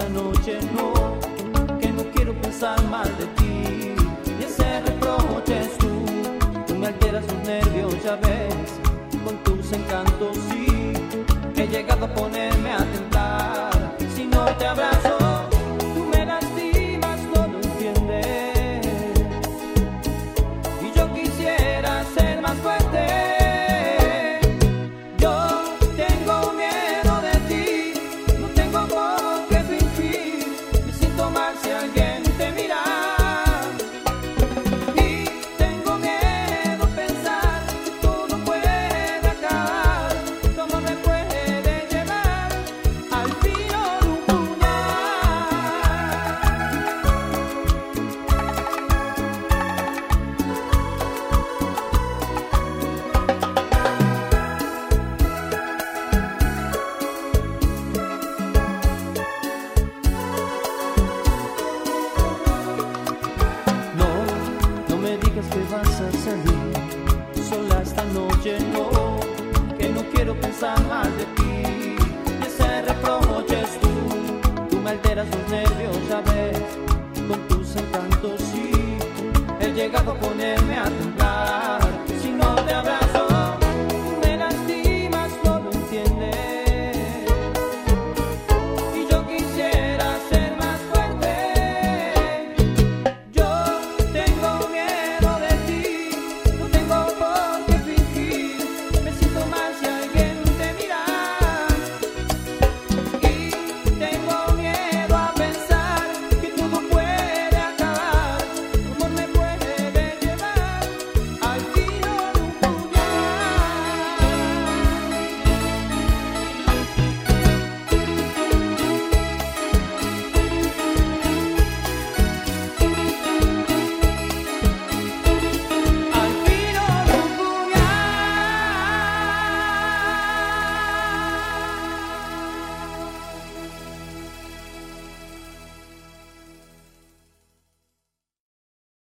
esta noche, no, que no quiero pensar mal de ti. Y ese reproche es tú me alteras los nervios, ya ves, con tus encantos, sí. He llegado a ponerme a temblar, si no te abrazo, tú me lastimas, no lo entiendes. Y yo quisiera ser más fuerte. Que vas a salir sola esta noche, no, que no quiero pensar mal de ti. Y ese reproche es tú me alteras los nervios, ya ves, con tus encantos, sí. He llegado a ponerme a